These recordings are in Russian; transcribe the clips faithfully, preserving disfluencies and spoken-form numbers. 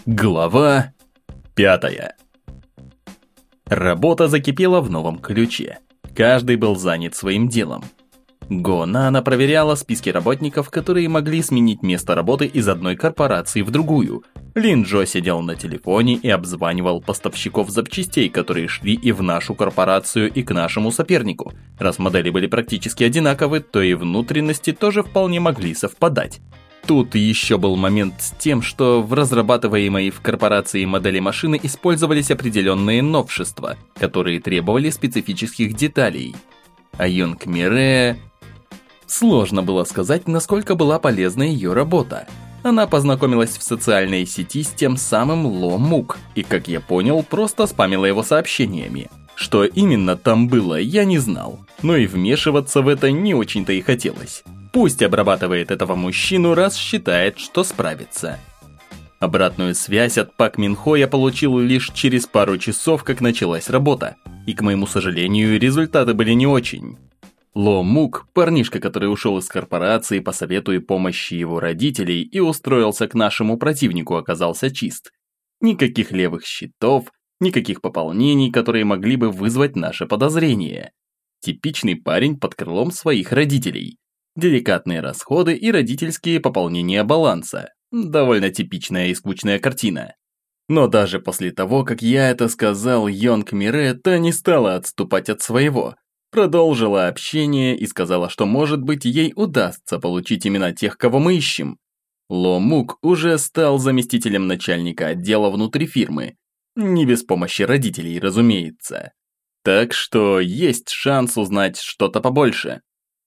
Глава пятая. Работа закипела в новом ключе. Каждый был занят своим делом. Гонана проверяла списки работников, которые могли сменить место работы из одной корпорации в другую. Линджо сидел на телефоне и обзванивал поставщиков запчастей, которые шли и в нашу корпорацию, и к нашему сопернику. Раз модели были практически одинаковы, то и внутренности тоже вполне могли совпадать. Тут еще был момент с тем, что в разрабатываемой в корпорации модели машины использовались определенные новшества, которые требовали специфических деталей. А Йонг Мире... Сложно было сказать, насколько была полезна ее работа. Она познакомилась в социальной сети с тем самым Ло Мук, и, как я понял, просто спамила его сообщениями. Что именно там было, я не знал, но и вмешиваться в это не очень-то и хотелось. Пусть обрабатывает этого мужчину, раз считает, что справится. Обратную связь от Пак Мин Хо я получил лишь через пару часов, как началась работа. И, к моему сожалению, результаты были не очень. Ло Мук, парнишка, который ушел из корпорации по совету и помощи его родителей и устроился к нашему противнику, оказался чист. Никаких левых счетов, никаких пополнений, которые могли бы вызвать наше подозрение. Типичный парень под крылом своих родителей. Деликатные расходы и родительские пополнения баланса. Довольно типичная и скучная картина. Но даже после того, как я это сказал Йонг Мире, та не стала отступать от своего. Продолжила общение и сказала, что, может быть, ей удастся получить имена тех, кого мы ищем. Ло Мук уже стал заместителем начальника отдела внутри фирмы. Не без помощи родителей, разумеется. Так что есть шанс узнать что-то побольше.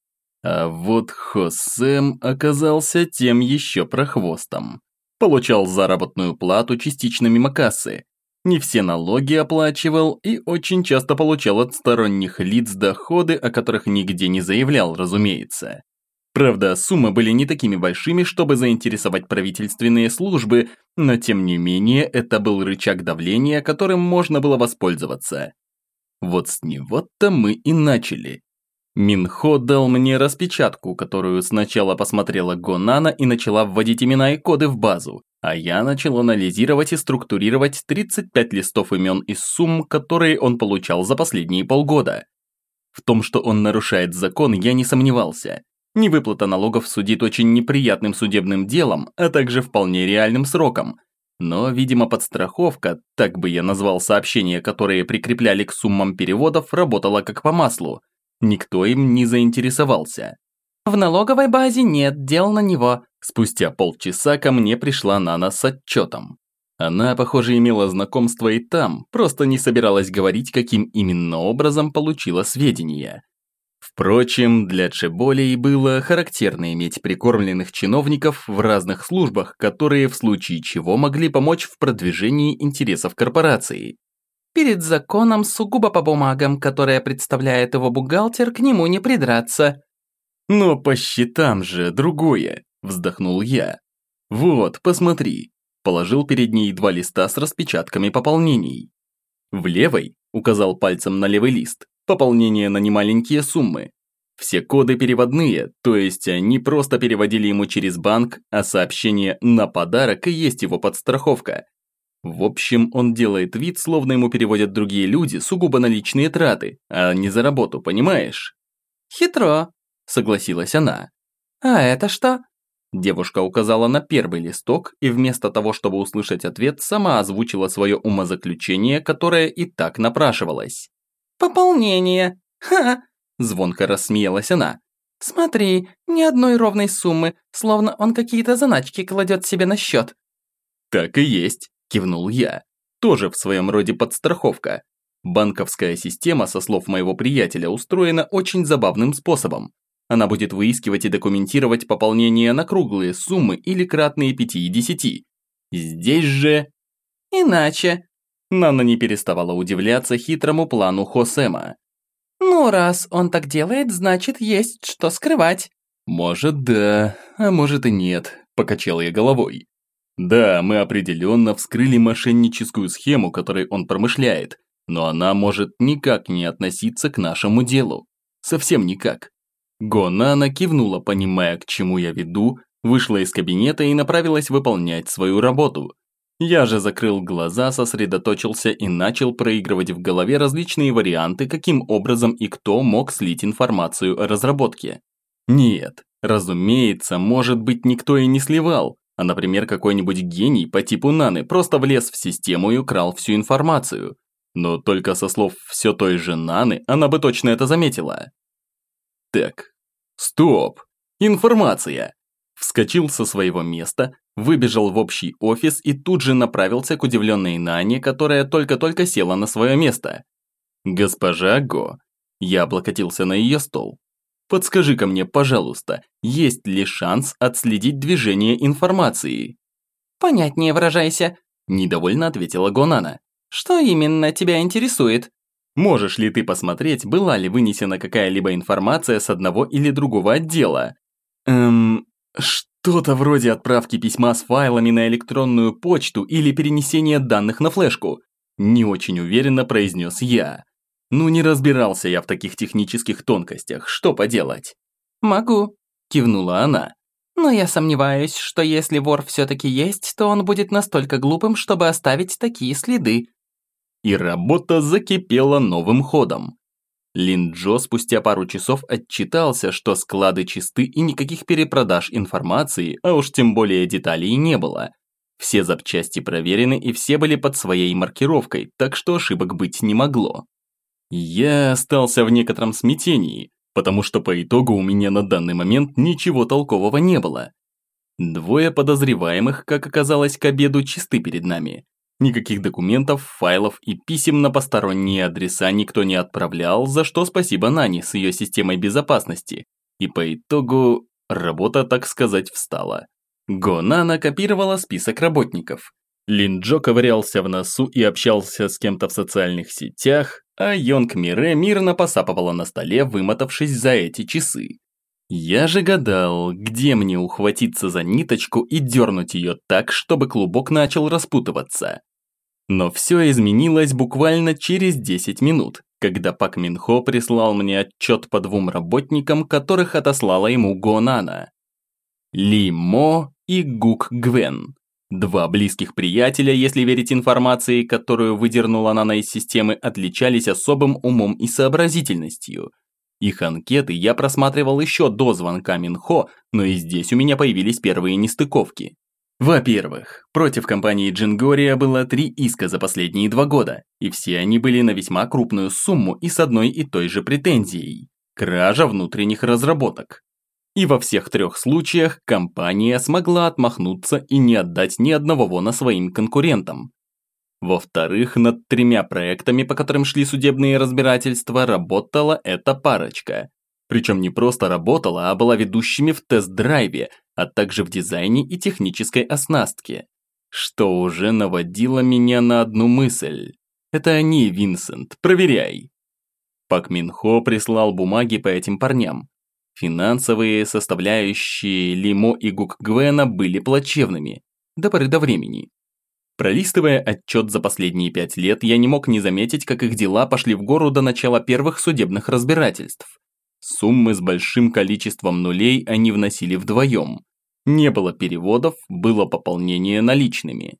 А вот Хосэм оказался тем еще прохвостом. Получал заработную плату частично мимо кассы. Не все налоги оплачивал и очень часто получал от сторонних лиц доходы, о которых нигде не заявлял, разумеется. Правда, суммы были не такими большими, чтобы заинтересовать правительственные службы, но тем не менее это был рычаг давления, которым можно было воспользоваться. Вот с него-то мы и начали. Мин Хо дал мне распечатку, которую сначала посмотрела Гонана и начала вводить имена и коды в базу, а я начал анализировать и структурировать тридцать пять листов имен и сумм, которые он получал за последние полгода. В том, что он нарушает закон, я не сомневался. Невыплата налогов судит очень неприятным судебным делом, а также вполне реальным сроком. Но, видимо, подстраховка, так бы я назвал сообщения, которые прикрепляли к суммам переводов, работала как по маслу. Никто им не заинтересовался. В налоговой базе нет дел на него. Спустя полчаса ко мне пришла Нана с отчетом. Она, похоже, имела знакомство и там, просто не собиралась говорить, каким именно образом получила сведения. Впрочем, для Чеболей было характерно иметь прикормленных чиновников в разных службах, которые в случае чего могли помочь в продвижении интересов корпорации. Перед законом сугубо по бумагам, которые представляет его бухгалтер, к нему не придраться. Но по счетам же другое, вздохнул я. Вот, посмотри. Положил перед ней два листа с распечатками пополнений. В левой, указал пальцем на левый лист, пополнение на немаленькие суммы. Все коды переводные, то есть они просто переводили ему через банк, а сообщение «на подарок» и есть его подстраховка. В общем, он делает вид, словно ему переводят другие люди сугубо на личные траты, а не за работу, понимаешь? Хитро, согласилась она. А это что? Девушка указала на первый листок и вместо того, чтобы услышать ответ, сама озвучила свое умозаключение, которое и так напрашивалось. Пополнение. Ха! Звонко рассмеялась она. Смотри, ни одной ровной суммы, словно он какие-то заначки кладет себе на счет. Так и есть. Кивнул я. Тоже в своем роде подстраховка. Банковская система, со слов моего приятеля, устроена очень забавным способом. Она будет выискивать и документировать пополнение на круглые суммы или кратные пяти и десяти. Здесь же... Иначе. Нана не переставала удивляться хитрому плану Хосэма. Ну, раз он так делает, значит, есть что скрывать. Может, да, а может и нет, покачал я головой. Да, мы определенно вскрыли мошенническую схему, которой он промышляет, но она может никак не относиться к нашему делу. Совсем никак. Гонана кивнула, понимая, к чему я веду, вышла из кабинета и направилась выполнять свою работу. Я же закрыл глаза, сосредоточился и начал проигрывать в голове различные варианты, каким образом и кто мог слить информацию о разработке. Нет, разумеется, может быть, никто и не сливал, а, например, какой-нибудь гений по типу Наны просто влез в систему и украл всю информацию. Но только со слов все той же Наны она бы точно это заметила. Так, стоп, информация. Вскочил со своего места, выбежал в общий офис и тут же направился к удивленной Нане, которая только-только села на свое место. «Госпожа Го», я облокотился на ее стол. «Подскажи-ка мне, пожалуйста, есть ли шанс отследить движение информации?» «Понятнее выражайся», – недовольно ответила Гонана. «Что именно тебя интересует?» «Можешь ли ты посмотреть, была ли вынесена какая-либо информация с одного или другого отдела?» «Эм... Что-то вроде отправки письма с файлами на электронную почту или перенесения данных на флешку», не очень уверенно произнес я. Ну не разбирался я в таких технических тонкостях, что поделать. «Могу», – кивнула она. «Но я сомневаюсь, что если вор все-таки есть, то он будет настолько глупым, чтобы оставить такие следы». И работа закипела новым ходом. Лин Джо спустя пару часов отчитался, что склады чисты и никаких перепродаж информации, а уж тем более деталей не было. Все запчасти проверены и все были под своей маркировкой, так что ошибок быть не могло. Я остался в некотором смятении, потому что по итогу у меня на данный момент ничего толкового не было. Двое подозреваемых, как оказалось, к обеду чисты перед нами. Никаких документов, файлов и писем на посторонние адреса никто не отправлял, за что спасибо Нане с ее системой безопасности. И по итогу работа, так сказать, встала. Гонана копировала список работников. Лин Джо ковырялся в носу и общался с кем-то в социальных сетях, а Йонг Мире мирно посапывала на столе, вымотавшись за эти часы. Я же гадал, где мне ухватиться за ниточку и дернуть ее так, чтобы клубок начал распутываться. Но все изменилось буквально через десять минут, когда Пак Мин Хо прислал мне отчет по двум работникам, которых отослала ему Гонана. Ли Мо и Гук Гвен. Два близких приятеля, если верить информации, которую выдернула Нана из системы, отличались особым умом и сообразительностью. Их анкеты я просматривал еще до звонка Минхо, но и здесь у меня появились первые нестыковки. Во-первых, против компании Джингория было три иска за последние два года, и все они были на весьма крупную сумму и с одной и той же претензией – кража внутренних разработок. И во всех трех случаях компания смогла отмахнуться и не отдать ни одного вона своим конкурентам. Во-вторых, над тремя проектами, по которым шли судебные разбирательства, работала эта парочка. Причем не просто работала, а была ведущими в тест-драйве, а также в дизайне и технической оснастке. Что уже наводило меня на одну мысль. Это они, Винсент, проверяй. Пак Мин Хо прислал бумаги по этим парням. Финансовые составляющие Ли Мо и Гук Гвена были плачевными, до поры до времени. Пролистывая отчет за последние пять лет, я не мог не заметить, как их дела пошли в гору до начала первых судебных разбирательств. Суммы с большим количеством нулей они вносили вдвоем. Не было переводов, было пополнение наличными.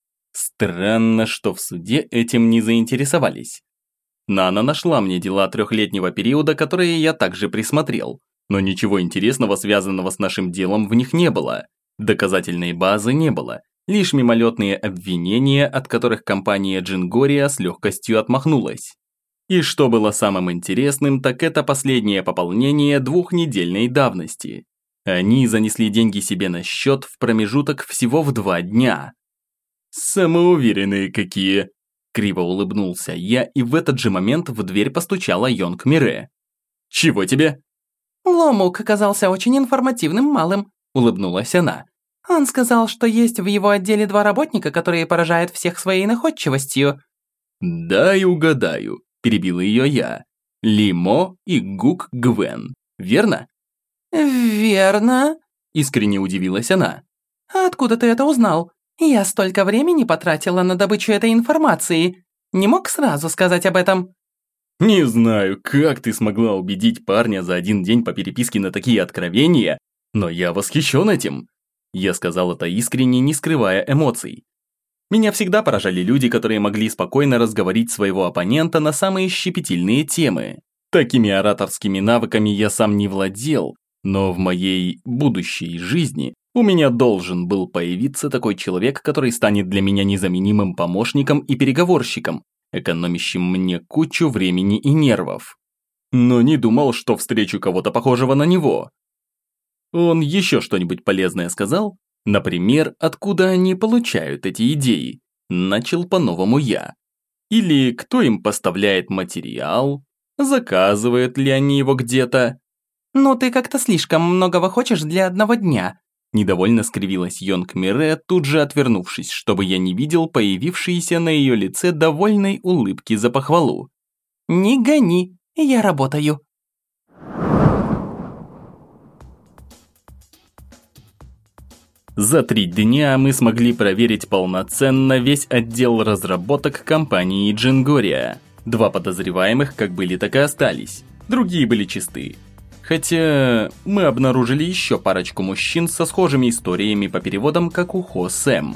Странно, что в суде этим не заинтересовались. Нана нашла мне дела трехлетнего периода, которые я также присмотрел, но ничего интересного, связанного с нашим делом, в них не было. Доказательной базы не было, лишь мимолетные обвинения, от которых компания Джингория с легкостью отмахнулась. И что было самым интересным, так это последнее пополнение двухнедельной давности. Они занесли деньги себе на счет в промежуток всего в два дня. Самоуверенные какие! Криво улыбнулся я, и в этот же момент в дверь постучала Йонг Мире. «Чего тебе?» «Ломук оказался очень информативным малым», – улыбнулась она. «Он сказал, что есть в его отделе два работника, которые поражают всех своей находчивостью». «Дай угадаю», – перебила ее я. Ли Мо и Гук Гвен, верно? «Верно», – искренне удивилась она. «А откуда ты это узнал? Я столько времени потратила на добычу этой информации. Не мог сразу сказать об этом?» «Не знаю, как ты смогла убедить парня за один день по переписке на такие откровения, но я восхищен этим». Я сказал это искренне, не скрывая эмоций. Меня всегда поражали люди, которые могли спокойно разговорить своего оппонента на самые щепетильные темы. Такими ораторскими навыками я сам не владел, но в моей будущей жизни у меня должен был появиться такой человек, который станет для меня незаменимым помощником и переговорщиком, экономящим мне кучу времени и нервов. Но не думал, что встречу кого-то похожего на него. Он еще что-нибудь полезное сказал? Например, откуда они получают эти идеи? Начал по-новому я. Или кто им поставляет материал? Заказывают ли они его где-то? «Ну ты как-то слишком многого хочешь для одного дня», недовольно скривилась Йонг Мире, тут же отвернувшись, чтобы я не видел появившиеся на ее лице довольной улыбки за похвалу. «Не гони, я работаю». За три дня мы смогли проверить полноценно весь отдел разработок компании Джингория. Два подозреваемых как были, так и остались. Другие были чисты. Хотя мы обнаружили еще парочку мужчин со схожими историями по переводам, как у Хо Сэм.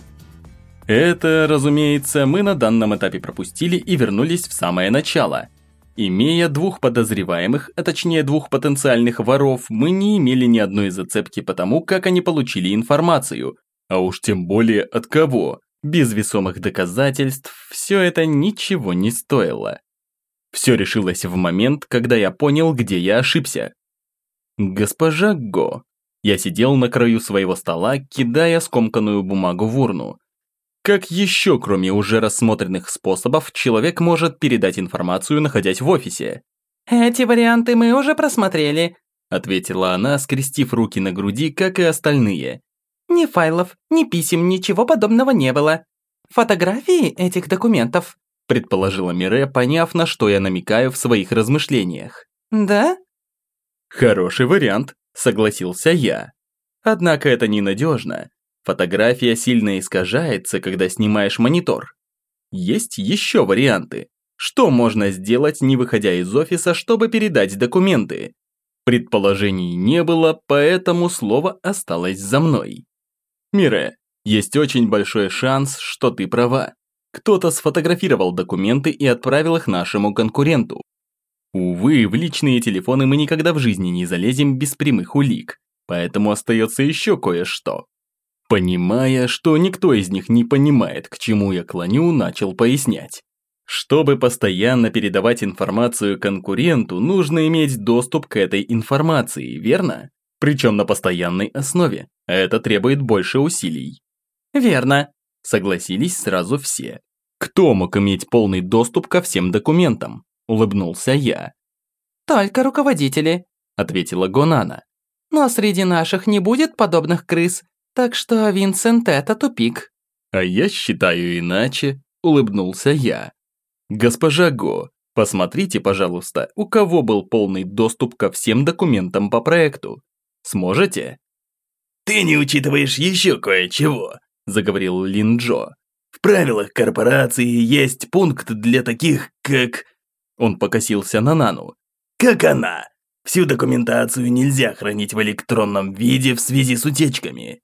Это, разумеется, мы на данном этапе пропустили и вернулись в самое начало. Имея двух подозреваемых, а точнее двух потенциальных воров, мы не имели ни одной зацепки по тому, как они получили информацию, а уж тем более от кого. Без весомых доказательств все это ничего не стоило. Все решилось в момент, когда я понял, где я ошибся. «Госпожа Го». Я сидел на краю своего стола, кидая скомканную бумагу в урну. Как еще, кроме уже рассмотренных способов, человек может передать информацию, находясь в офисе? «Эти варианты мы уже просмотрели», ответила она, скрестив руки на груди, как и остальные. «Ни файлов, ни писем, ничего подобного не было. Фотографии этих документов», предположила Мире, поняв, на что я намекаю в своих размышлениях. «Да?» «Хороший вариант», согласился я. Однако это ненадежно. Фотография сильно искажается, когда снимаешь монитор. Есть еще варианты. Что можно сделать, не выходя из офиса, чтобы передать документы? Предположений не было, поэтому слово осталось за мной. Мире, есть очень большой шанс, что ты права. Кто-то сфотографировал документы и отправил их нашему конкуренту. Увы, в личные телефоны мы никогда в жизни не залезем без прямых улик, поэтому остается еще кое-что. Понимая, что никто из них не понимает, к чему я клоню, начал пояснять. Чтобы постоянно передавать информацию конкуренту, нужно иметь доступ к этой информации, верно? Причем на постоянной основе, а это требует больше усилий. «Верно», согласились сразу все. Кто мог иметь полный доступ ко всем документам? Улыбнулся я. «Только руководители», ответила Гонана. «Но среди наших не будет подобных крыс. Так что, Винсент, это тупик». «А я считаю иначе», – улыбнулся я. «Госпожа Го, посмотрите, пожалуйста, у кого был полный доступ ко всем документам по проекту. Сможете?» «Ты не учитываешь еще кое-чего», – заговорил Лин Джо. «В правилах корпорации есть пункт для таких, как...» Он покосился на Нану. «Как она. Всю документацию нельзя хранить в электронном виде в связи с утечками».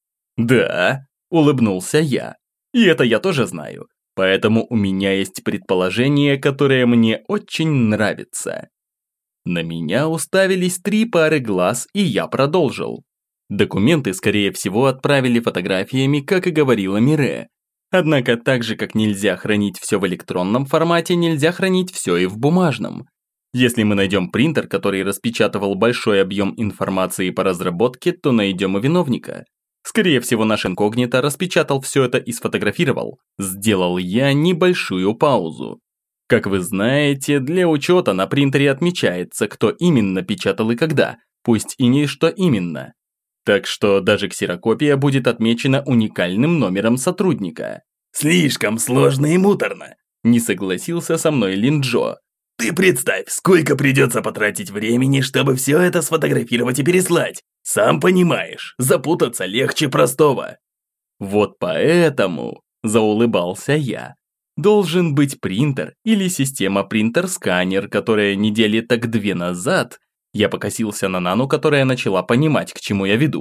«Да», – улыбнулся я. «И это я тоже знаю. Поэтому у меня есть предположение, которое мне очень нравится». На меня уставились три пары глаз, и я продолжил. Документы, скорее всего, отправили фотографиями, как и говорила Мире. Однако так же, как нельзя хранить все в электронном формате, нельзя хранить все и в бумажном. Если мы найдем принтер, который распечатывал большой объем информации по разработке, то найдем и виновника. Скорее всего, наш инкогнито распечатал все это и сфотографировал. Сделал я небольшую паузу. Как вы знаете, для учета на принтере отмечается, кто именно печатал и когда, пусть и не что именно. Так что даже ксерокопия будет отмечена уникальным номером сотрудника. «Слишком сложно и муторно», – не согласился со мной Лин Джо. «Ты представь, сколько придется потратить времени, чтобы все это сфотографировать и переслать. Сам понимаешь, запутаться легче простого». «Вот поэтому», – заулыбался я, – должен быть принтер или система принтер-сканер, которая недели так две назад. Я покосился на Нану, которая начала понимать, к чему я веду.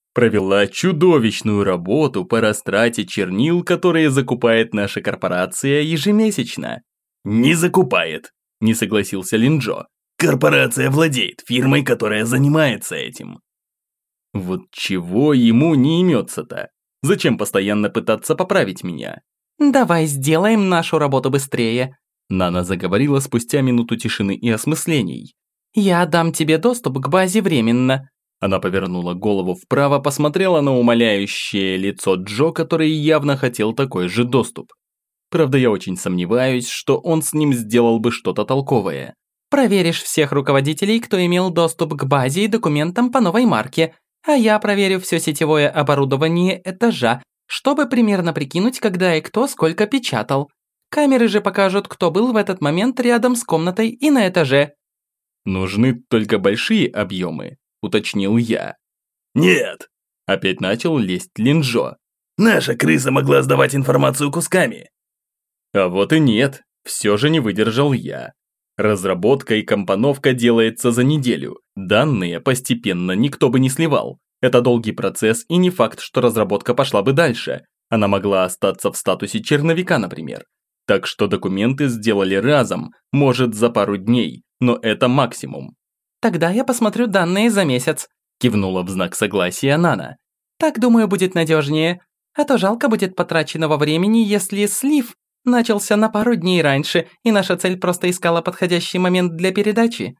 Провела чудовищную работу по растрате чернил, которые закупает наша корпорация ежемесячно. Не закупает, не согласился Линджо. Корпорация владеет фирмой, которая занимается этим. Вот чего ему не имется-то? Зачем постоянно пытаться поправить меня? «Давай сделаем нашу работу быстрее», Нана заговорила спустя минуту тишины и осмыслений. «Я дам тебе доступ к базе временно». Она повернула голову вправо, посмотрела на умоляющее лицо Джо, который явно хотел такой же доступ. Правда, я очень сомневаюсь, что он с ним сделал бы что-то толковое. «Проверишь всех руководителей, кто имел доступ к базе и документам по новой марке, а я проверю все сетевое оборудование этажа, чтобы примерно прикинуть, когда и кто сколько печатал. Камеры же покажут, кто был в этот момент рядом с комнатой и на этаже». «Нужны только большие объемы», – уточнил я. «Нет», – опять начал лезть Линджо. «Наша крыса могла сдавать информацию кусками». А вот и нет, все же не выдержал я. Разработка и компоновка делается за неделю. Данные постепенно никто бы не сливал. Это долгий процесс и не факт, что разработка пошла бы дальше. Она могла остаться в статусе черновика, например. Так что документы сделали разом, может за пару дней, но это максимум. «Тогда я посмотрю данные за месяц», – кивнула в знак согласия Нана. «Так, думаю, будет надежнее. А то жалко будет потраченного времени, если слив начался на пару дней раньше, и наша цель просто искала подходящий момент для передачи».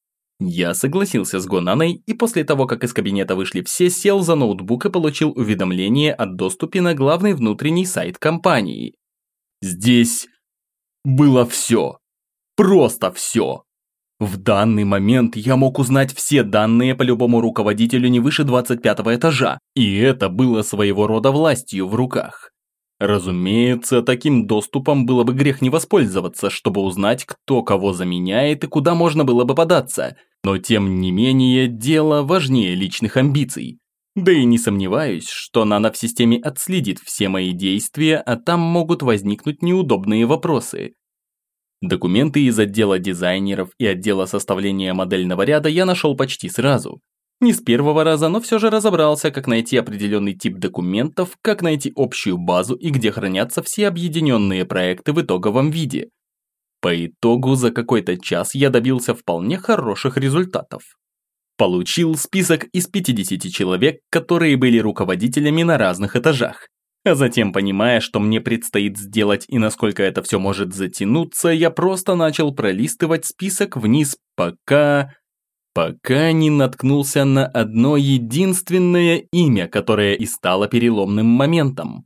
Я согласился с Гонаной, и после того, как из кабинета вышли все, сел за ноутбук и получил уведомление о доступе на главный внутренний сайт компании. Здесь было все. Просто все. В данный момент я мог узнать все данные по любому руководителю не выше двадцать пятого этажа, и это было своего рода властью в руках. Разумеется, таким доступом было бы грех не воспользоваться, чтобы узнать, кто кого заменяет и куда можно было бы податься, но тем не менее дело важнее личных амбиций. Да и не сомневаюсь, что Нана в системе отследит все мои действия, а там могут возникнуть неудобные вопросы. Документы из отдела дизайнеров и отдела составления модельного ряда я нашел почти сразу. Не с первого раза, но все же разобрался, как найти определенный тип документов, как найти общую базу и где хранятся все объединенные проекты в итоговом виде. По итогу за какой-то час я добился вполне хороших результатов. Получил список из пятидесяти человек, которые были руководителями на разных этажах. А затем, понимая, что мне предстоит сделать и насколько это все может затянуться, я просто начал пролистывать список вниз, пока... Пока не наткнулся на одно единственное имя, которое и стало переломным моментом.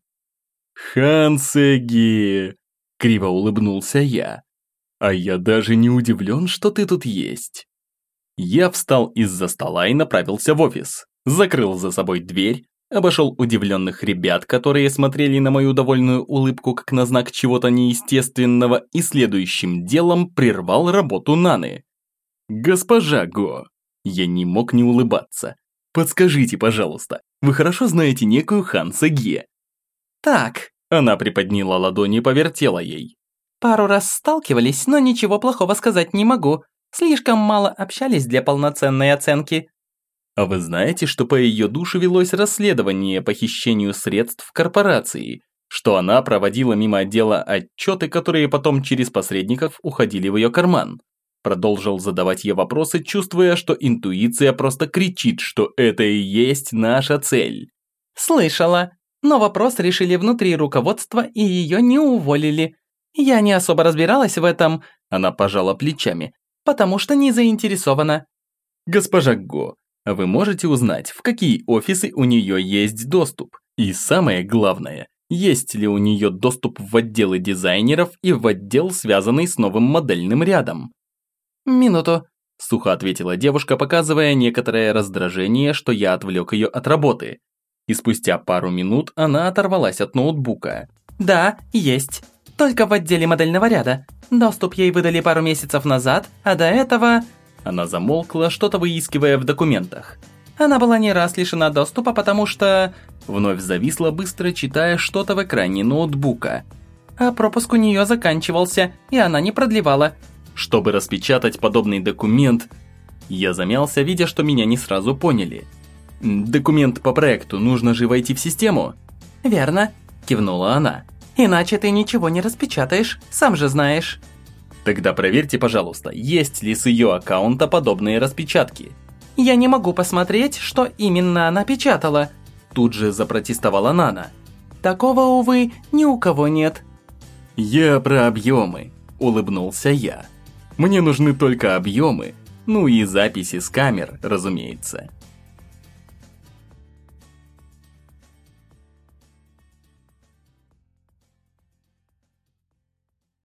«Хансеги!» – криво улыбнулся я. «А я даже не удивлен, что ты тут есть». Я встал из-за стола и направился в офис, закрыл за собой дверь, обошел удивленных ребят, которые смотрели на мою довольную улыбку как на знак чего-то неестественного, и следующим делом прервал работу Наны. «Госпожа Го», я не мог не улыбаться. «Подскажите, пожалуйста, вы хорошо знаете некую Хансеги?» «Так», она приподняла ладони и повертела ей. «Пару раз сталкивались, но ничего плохого сказать не могу. Слишком мало общались для полноценной оценки». «А вы знаете, что по ее душу велось расследование по хищению средств корпорации, что она проводила мимо отдела отчеты, которые потом через посредников уходили в ее карман?» Продолжил задавать ей вопросы, чувствуя, что интуиция просто кричит, что это и есть наша цель. «Слышала, но вопрос решили внутри руководства и ее не уволили. Я не особо разбиралась в этом», она пожала плечами, «потому что не заинтересована». «Госпожа Го, вы можете узнать, в какие офисы у нее есть доступ? И самое главное, есть ли у нее доступ в отделы дизайнеров и в отдел, связанный с новым модельным рядом?» «Минуту», – сухо ответила девушка, показывая некоторое раздражение, что я отвлек ее от работы. И спустя пару минут она оторвалась от ноутбука. «Да, есть. Только в отделе модельного ряда. Доступ ей выдали пару месяцев назад, а до этого...» Она замолкла, что-то выискивая в документах. «Она была не раз лишена доступа, потому что...» Вновь зависла, быстро читая что-то в экране ноутбука. «А пропуск у нее заканчивался, и она не продлевала». Чтобы распечатать подобный документ, я замялся, видя, что меня не сразу поняли. Документ по проекту, нужно же войти в систему. Верно, кивнула она. Иначе ты ничего не распечатаешь, сам же знаешь. Тогда проверьте, пожалуйста, есть ли с ее аккаунта подобные распечатки. Я не могу посмотреть, что именно она печатала. Тут же запротестовала Нана. Такого, увы, ни у кого нет. Я про объемы, улыбнулся я. Мне нужны только объемы, ну и записи с камер, разумеется.